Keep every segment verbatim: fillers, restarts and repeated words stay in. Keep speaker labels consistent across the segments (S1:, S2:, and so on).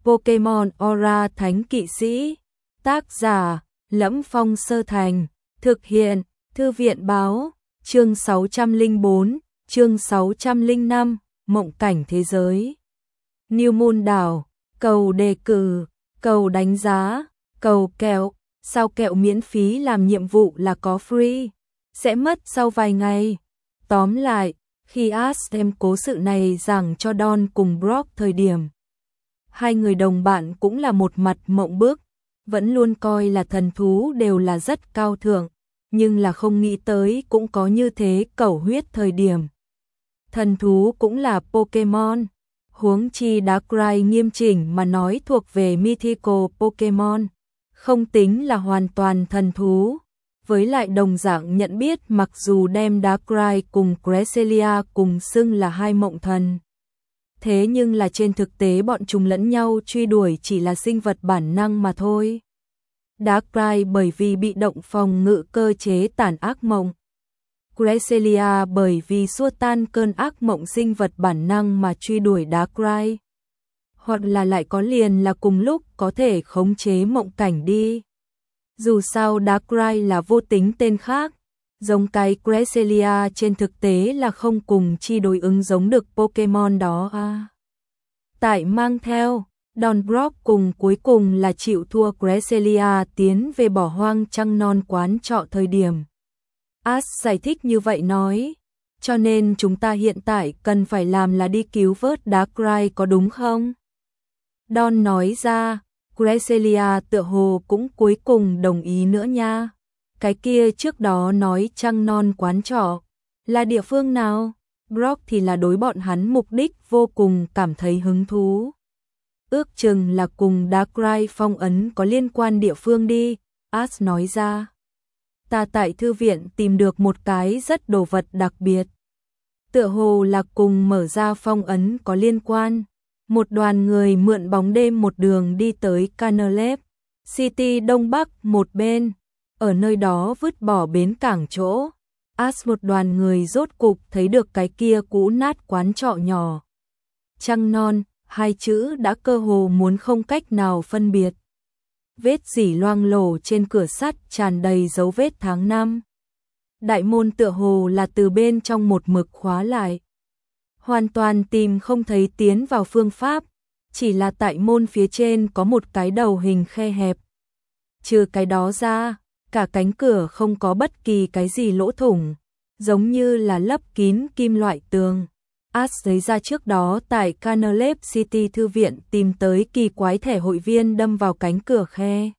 S1: Pokemon Aura Thánh Kỵ Sĩ. Tác giả: Lẫm Phong Sơ Thành. Thực hiện: Thư viện báo. Chương sáu trăm lẻ bốn, chương sáu trăm lẻ năm, Mộng cảnh thế giới. New Moon đảo, cầu đề cử, cầu đánh giá, cầu kẹo. Sao kẹo miễn phí làm nhiệm vụ là có free, sẽ mất sau vài ngày. Tóm lại, khi Ash đem cố sự này giảng cho Don cùng Brock thời điểm, hai người đồng bạn cũng là một mặt mộng bức, vẫn luôn coi là thần thú đều là rất cao thượng, nhưng là không nghĩ tới cũng có như thế cẩu huyết thời điểm. Thần thú cũng là Pokemon, huống chi Darkrai nghiêm chỉnh mà nói thuộc về Mythical Pokemon, không tính là hoàn toàn thần thú. Với lại đồng dạng nhận biết mặc dù đem Darkrai cùng Cresselia cùng xưng là hai mộng thần, thế nhưng là trên thực tế bọn chúng lẫn nhau truy đuổi chỉ là sinh vật bản năng mà thôi. Darkrai bởi vì bị động phòng ngự cơ chế tản ác mộng, Cresselia bởi vì xua tan cơn ác mộng sinh vật bản năng mà truy đuổi Darkrai. Hoặc là lại có liền là cùng lúc có thể khống chế mộng cảnh đi. Dù sao Darkrai là vô tính tên khác, giống cái Cresselia trên thực tế là không cùng chi đối ứng giống được Pokemon đó à. Tại mang theo, Don Brock cùng cuối cùng là chịu thua Cresselia tiến về bỏ hoang trăng non quán trọ thời điểm. Ash giải thích như vậy nói, cho nên chúng ta hiện tại cần phải làm là đi cứu vớt Darkrai có đúng không? Don nói ra, Cresselia tựa hồ cũng cuối cùng đồng ý nữa nha. Cái kia trước đó nói trăng non quán trọ, là địa phương nào? Brock thì là đối bọn hắn mục đích vô cùng cảm thấy hứng thú. Ước chừng là cùng Darkrai phong ấn có liên quan địa phương đi, Ash nói ra. Ta tại thư viện tìm được một cái rất đồ vật đặc biệt. Tựa hồ là cùng mở ra phong ấn có liên quan. Một đoàn người mượn bóng đêm một đường đi tới Canalep City đông bắc một bên, ở nơi đó vứt bỏ bến cảng chỗ. Ash một đoàn người rốt cục thấy được cái kia cũ nát quán trọ nhỏ. Trăng non, hai chữ đã cơ hồ muốn không cách nào phân biệt. Vết rỉ loang lổ trên cửa sắt tràn đầy dấu vết tháng năm. Đại môn tựa hồ là từ bên trong một mực khóa lại. Hoàn toàn tìm không thấy tiến vào phương pháp, chỉ là tại môn phía trên có một cái đầu hình khe hẹp. Trừ cái đó ra, cả cánh cửa không có bất kỳ cái gì lỗ thủng, giống như là lấp kín kim loại tường. Ash lấy ra trước đó tại Canalep City thư viện tìm tới kỳ quái thẻ hội viên đâm vào cánh cửa khe.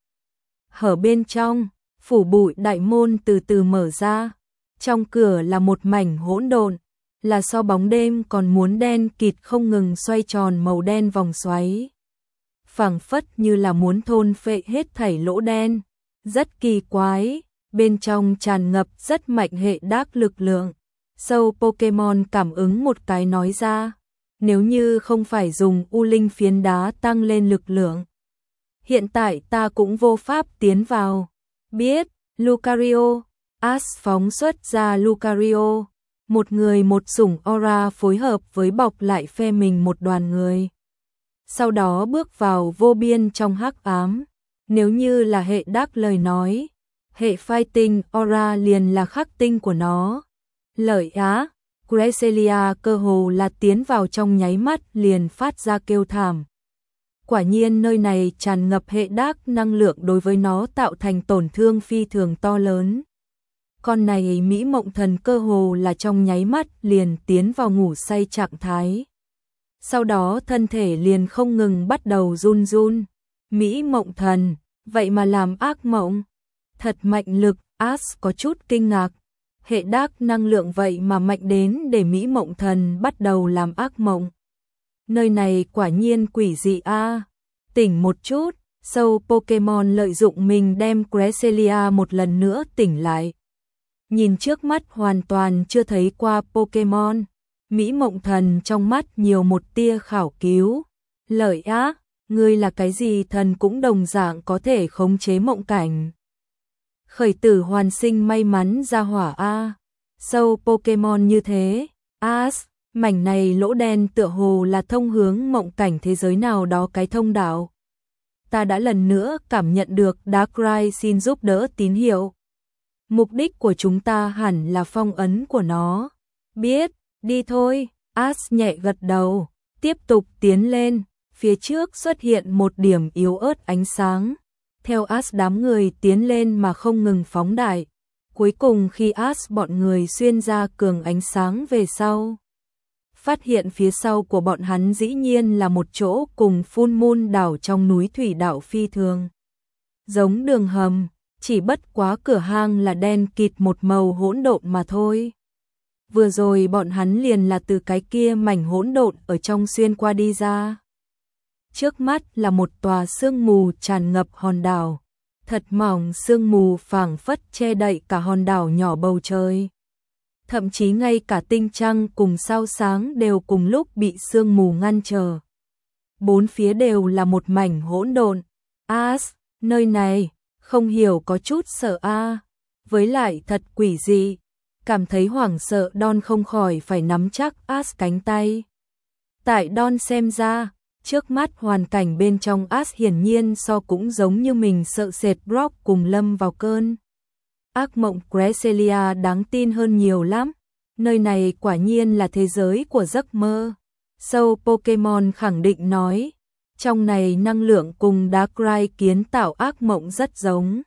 S1: Hở bên trong, phủ bụi đại môn từ từ mở ra. Trong cửa là một mảnh hỗn độn, là so bóng đêm còn muốn đen kịt không ngừng xoay tròn màu đen vòng xoáy. Phảng phất như là muốn thôn phệ hết thảy lỗ đen. Rất kỳ quái, bên trong tràn ngập rất mạnh hệ đác lực lượng. Sâu Pokemon cảm ứng một cái nói ra, nếu như không phải dùng U Linh phiến đá tăng lên lực lượng, hiện tại ta cũng vô pháp tiến vào. Biết, Lucario. Ash phóng xuất ra Lucario, một người một sủng aura phối hợp với bọc lại phe mình một đoàn người. Sau đó bước vào vô biên trong hắc ám. Nếu như là hệ đắc lời nói, hệ fighting aura liền là khắc tinh của nó. Lợi á, Cresselia cơ hồ là tiến vào trong nháy mắt liền phát ra kêu thảm. Quả nhiên nơi này tràn ngập hệ đắc năng lượng đối với nó tạo thành tổn thương phi thường to lớn. Con này Mỹ Mộng Thần cơ hồ là trong nháy mắt liền tiến vào ngủ say trạng thái. Sau đó thân thể liền không ngừng bắt đầu run run. Mỹ Mộng Thần, vậy mà làm ác mộng. Thật mạnh lực, Ash có chút kinh ngạc. Hệ đắc năng lượng vậy mà mạnh đến để Mỹ Mộng Thần bắt đầu làm ác mộng. Nơi này quả nhiên quỷ dị a. À. Tỉnh một chút, sâu Pokemon lợi dụng mình đem Cresselia một lần nữa tỉnh lại. Nhìn trước mắt hoàn toàn chưa thấy qua Pokemon, Mỹ Mộng Thần trong mắt nhiều một tia khảo cứu. Lợi á, ngươi là cái gì thần cũng đồng dạng có thể khống chế mộng cảnh. Khởi tử hoàn sinh may mắn ra hỏa a. Sâu Pokemon như thế, Ash, Mảnh này lỗ đen tựa hồ là thông hướng mộng cảnh thế giới nào đó cái thông đạo. Ta đã lần nữa cảm nhận được Darkrai xin giúp đỡ tín hiệu. Mục đích của chúng ta hẳn là phong ấn của nó. Biết, đi thôi, Ash nhẹ gật đầu, tiếp tục tiến lên, phía trước xuất hiện một điểm yếu ớt ánh sáng. Theo Ash đám người tiến lên mà không ngừng phóng đại. Cuối cùng khi Ash bọn người xuyên ra cường ánh sáng về sau, phát hiện phía sau của bọn hắn dĩ nhiên là một chỗ cùng Full Moon đảo trong núi thủy đảo phi thường. Giống đường hầm, chỉ bất quá cửa hang là đen kịt một màu hỗn độn mà thôi. Vừa rồi bọn hắn liền là từ cái kia mảnh hỗn độn ở trong xuyên qua đi ra. Trước mắt là một tòa sương mù tràn ngập hòn đảo. Thật mỏng sương mù phảng phất che đậy cả hòn đảo nhỏ bầu trời. Thậm chí ngay cả tinh trăng cùng sao sáng đều cùng lúc bị sương mù ngăn trở. Bốn phía đều là một mảnh hỗn độn. Ash, nơi này, không hiểu có chút sợ a. À. Với lại thật quỷ dị. Cảm thấy hoảng sợ Don không khỏi phải nắm chắc Ash cánh tay. Tại Don xem ra, trước mắt hoàn cảnh bên trong Ash hiển nhiên so cũng giống như mình sợ sệt Brock cùng lâm vào cơn ác mộng. Cresselia đáng tin hơn nhiều lắm. Nơi này quả nhiên là thế giới của giấc mơ. Sâu Pokemon khẳng định nói. Trong này năng lượng cùng Darkrai kiến tạo ác mộng rất giống.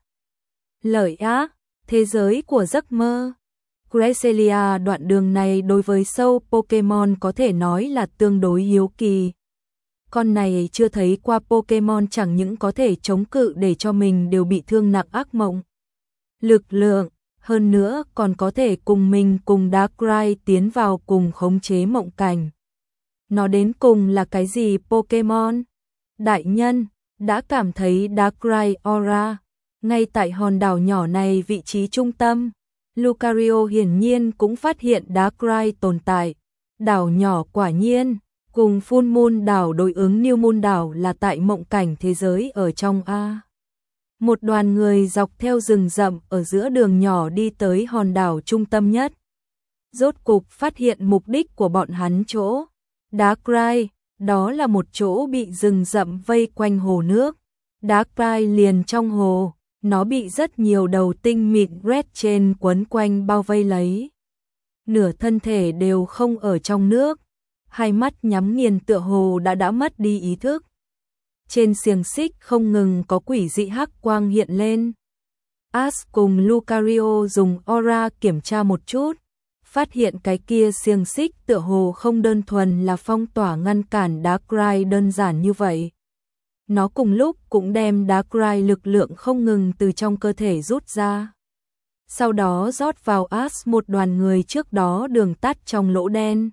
S1: Lợi á, thế giới của giấc mơ. Cresselia đoạn đường này đối với sâu Pokemon có thể nói là tương đối hiếu kỳ. Con này chưa thấy qua Pokemon chẳng những có thể chống cự để cho mình đều bị thương nặng ác mộng. Lực lượng, hơn nữa còn có thể cùng mình cùng Darkrai tiến vào cùng khống chế mộng cảnh. Nó đến cùng là cái gì Pokemon? Đại nhân, đã cảm thấy Darkrai Aura, ngay tại hòn đảo nhỏ này vị trí trung tâm. Lucario hiển nhiên cũng phát hiện Darkrai tồn tại. Đảo nhỏ quả nhiên, cùng Full Moon đảo đối ứng New Moon đảo là tại mộng cảnh thế giới ở trong A. Một đoàn người dọc theo rừng rậm ở giữa đường nhỏ đi tới hòn đảo trung tâm nhất. Rốt cục phát hiện mục đích của bọn hắn chỗ. Darkrai, đó là một chỗ bị rừng rậm vây quanh hồ nước. Darkrai liền trong hồ, nó bị rất nhiều đầu tinh mịn red trên quấn quanh bao vây lấy. Nửa thân thể đều không ở trong nước, hai mắt nhắm nghiền tựa hồ đã đã mất đi ý thức. Trên xiềng xích không ngừng có quỷ dị hắc quang hiện lên. Ash cùng Lucario dùng aura kiểm tra một chút, phát hiện cái kia xiềng xích tựa hồ không đơn thuần là phong tỏa ngăn cản Darkrai đơn giản như vậy. Nó cùng lúc cũng đem Darkrai lực lượng không ngừng từ trong cơ thể rút ra. Sau đó rót vào Ash một đoàn người trước đó đường tắt trong lỗ đen.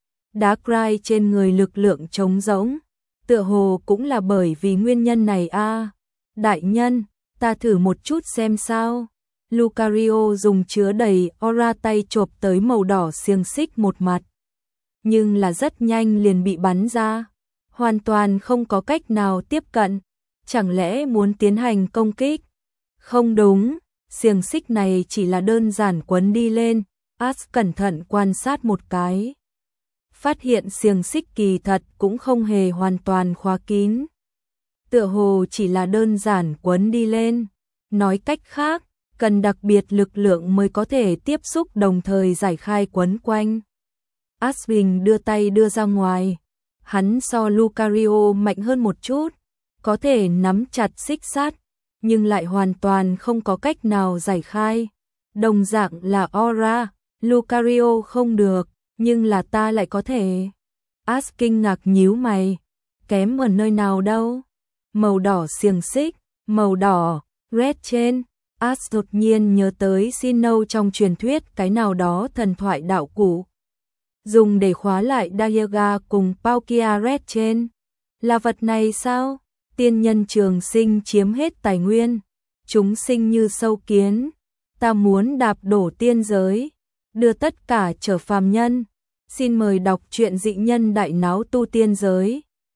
S1: Darkrai trên người lực lượng trống rỗng, tựa hồ cũng là bởi vì nguyên nhân này a. À. Đại nhân, ta thử một chút xem sao. Lucario dùng chứa đầy aura tay chộp tới màu đỏ xiềng xích một mặt. Nhưng là rất nhanh liền bị bắn ra. Hoàn toàn không có cách nào tiếp cận. Chẳng lẽ muốn tiến hành công kích? Không đúng, xiềng xích này chỉ là đơn giản quấn đi lên. Ash cẩn thận quan sát một cái. Phát hiện xiềng xích kỳ thật cũng không hề hoàn toàn khóa kín. Tựa hồ chỉ là đơn giản quấn đi lên. Nói cách khác, cần đặc biệt lực lượng mới có thể tiếp xúc đồng thời giải khai quấn quanh. Ashwin đưa tay đưa ra ngoài. Hắn so Lucario mạnh hơn một chút, có thể nắm chặt xích sắt, nhưng lại hoàn toàn không có cách nào giải khai. Đồng dạng là aura, Lucario không được, nhưng là ta lại có thể. Ash kinh ngạc nhíu mày, kém ở nơi nào đâu? Màu đỏ xiềng xích, màu đỏ, red trên. Ash đột nhiên nhớ tới Sinnoh trong truyền thuyết cái nào đó thần thoại đạo cụ. Dùng để khóa lại Dialga cùng Palkia red trên. Là vật này sao? Tiên nhân trường sinh chiếm hết tài nguyên. Chúng sinh như sâu kiến. Ta muốn đạp đổ tiên giới. Đưa tất cả trở phàm nhân. Xin mời đọc truyện dị nhân đại náo tu tiên giới.